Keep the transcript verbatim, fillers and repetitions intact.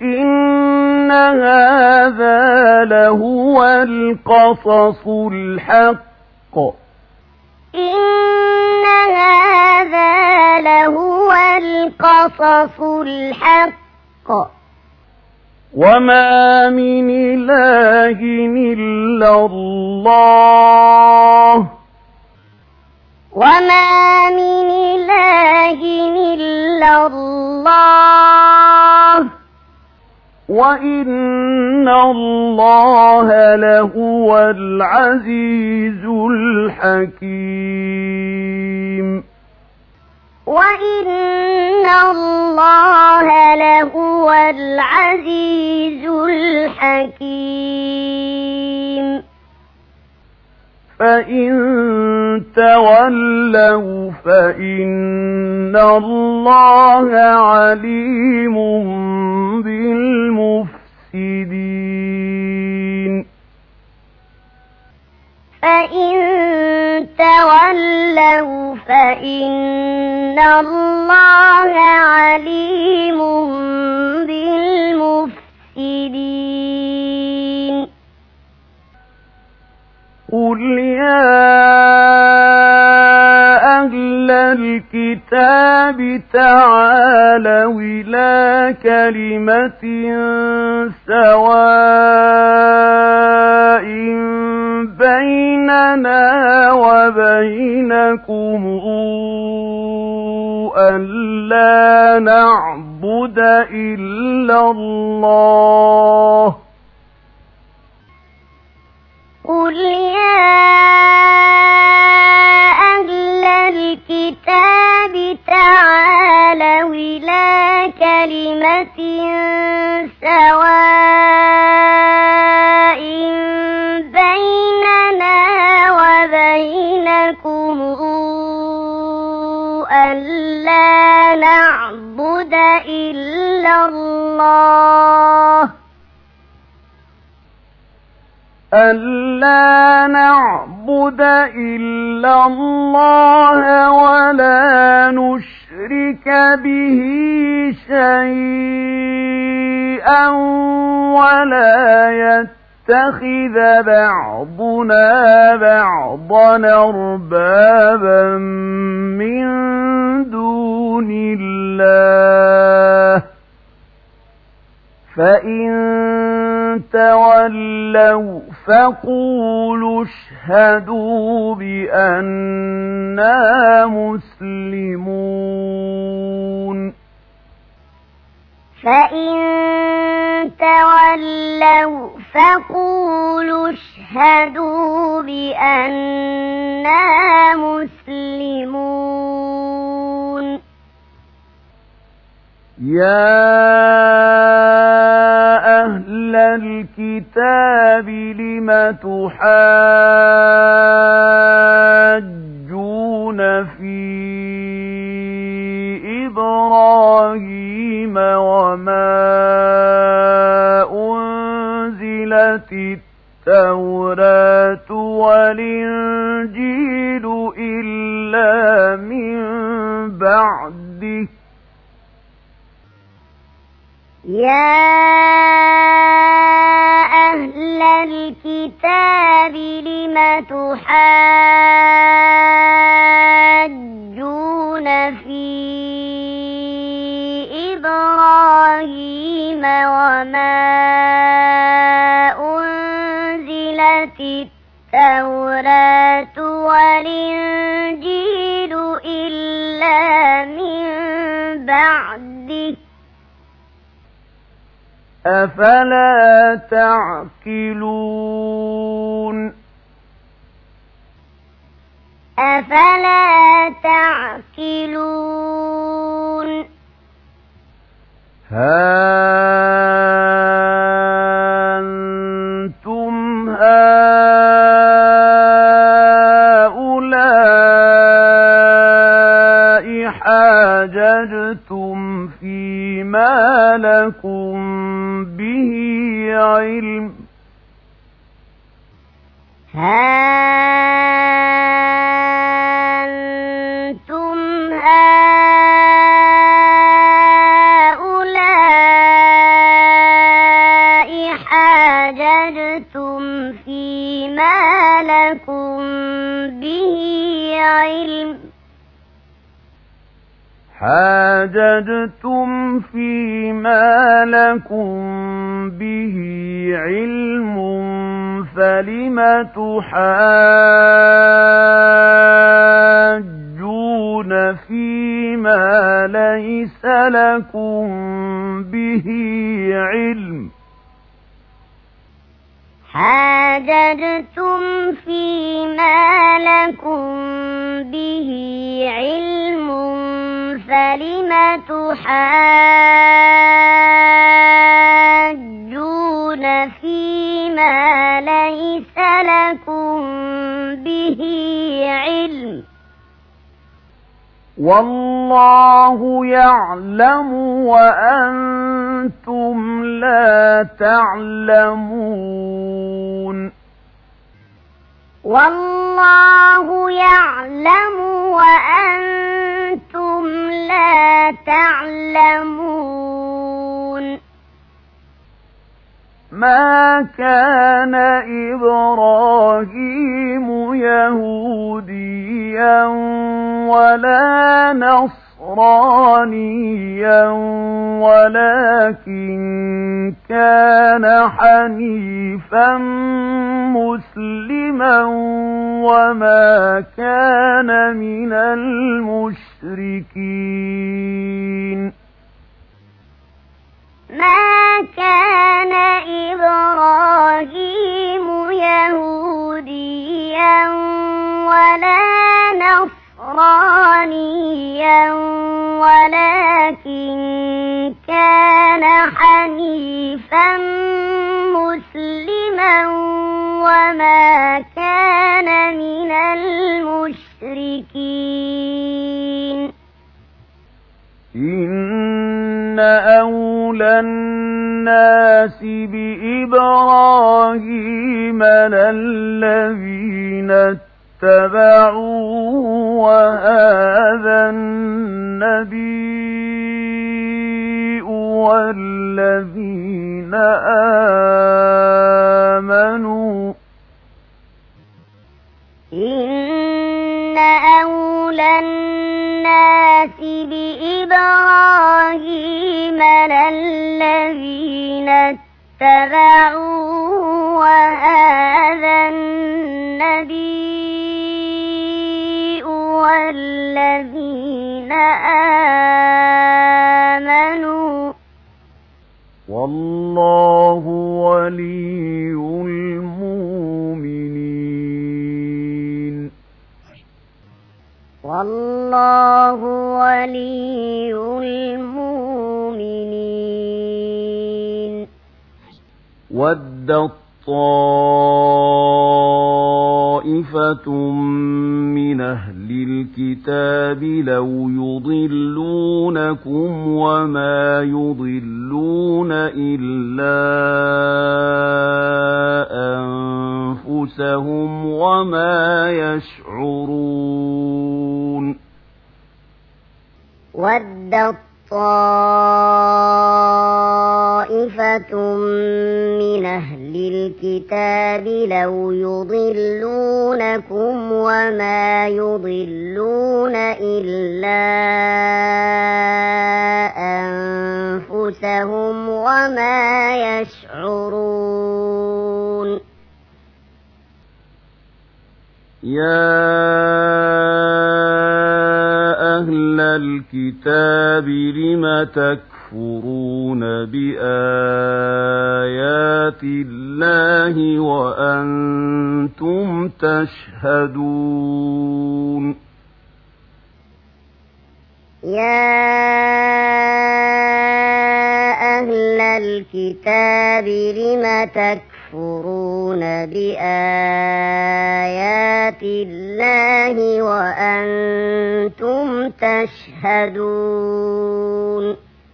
إن هذا لهو القصص الحق إن هذا لهو القصص الحق وما من إله إلا الله وما من إله إلا الله وإن الله لهو العزيز الحكيم وإن الله لهو العزيز الحكيم فإن تولوا فإن الله عليم بالمفسدين فإن تولوا فإن الله عليم بالمفسدين قل يا أهل الكتاب تعالوا إلى كلمة سواء بيننا وبينكم ألا نعبد إلا الله قل يا أهل الكتاب تعالوا إلى كلمة سواء بيننا وبينكم ألا نعبد إلا الله ألا نعبد إلا الله ولا نشرك به شيئا ولا يتخذ بعضنا بعضا أربابا من دون الله فإن تولوا فقولوا اشهدوا بأننا مسلمون فإن تولوا فقولوا اشهدوا بأننا مسلمون يا أهل الكتاب لم تحاجون في إبراهيم وما أنزلت التوراة والإنجيل إلا من بعده يا أهل الكتاب لم تحاجون في إبراهيم وما أنزلت التوراة والإنجيل إلا من بعده أفلا تعقلون أفلا تعقلون ها أنتم هؤلاء حاججتم فيما لكم به علم ها أنتم هؤلاء حاججتم فيما لكم به علم حاججتم فيما لكم به علم فلم تحاجون فيما ليس لكم به علم حاججتم فيما لكم به علم فلم تحاجون فيما ليس لكم به علم والله يعلم وأنتم لا تعلمون والله يعلم وأنتم لا تعلمون ما كان إبراهيم يهوديا ولا نصرانيا ولكن كان حنيفا مسلما وما كان من المشركين ما كان إبراهيم يهوديا ولا نصرانيا ولكن كان حنيفا مسلما وما كان من المشركين إن أولى الناس بإبراهيم للذين اتبعوه وهذا النبي والذين آمنوا إن أولى الناس بإبراهيم للذين اتبعوه وهذا النبي والذين آمنوا والله ولي المؤمنين والله ولي المؤمنين ودت طائفة من أهل الكتاب لو يضلونكم وما يضلون إلا أنفسهم وما يشعرون ودت طائفة من أهل الكتاب لو يضلونكم وما يضلون إلا أنفسهم وما يشعرون يا أهل الكتاب لم تكفرون بآيات الله وأنتم تشهدون يا أهل الكتاب لم تكفرون بآيات الله وأنتم تشهدون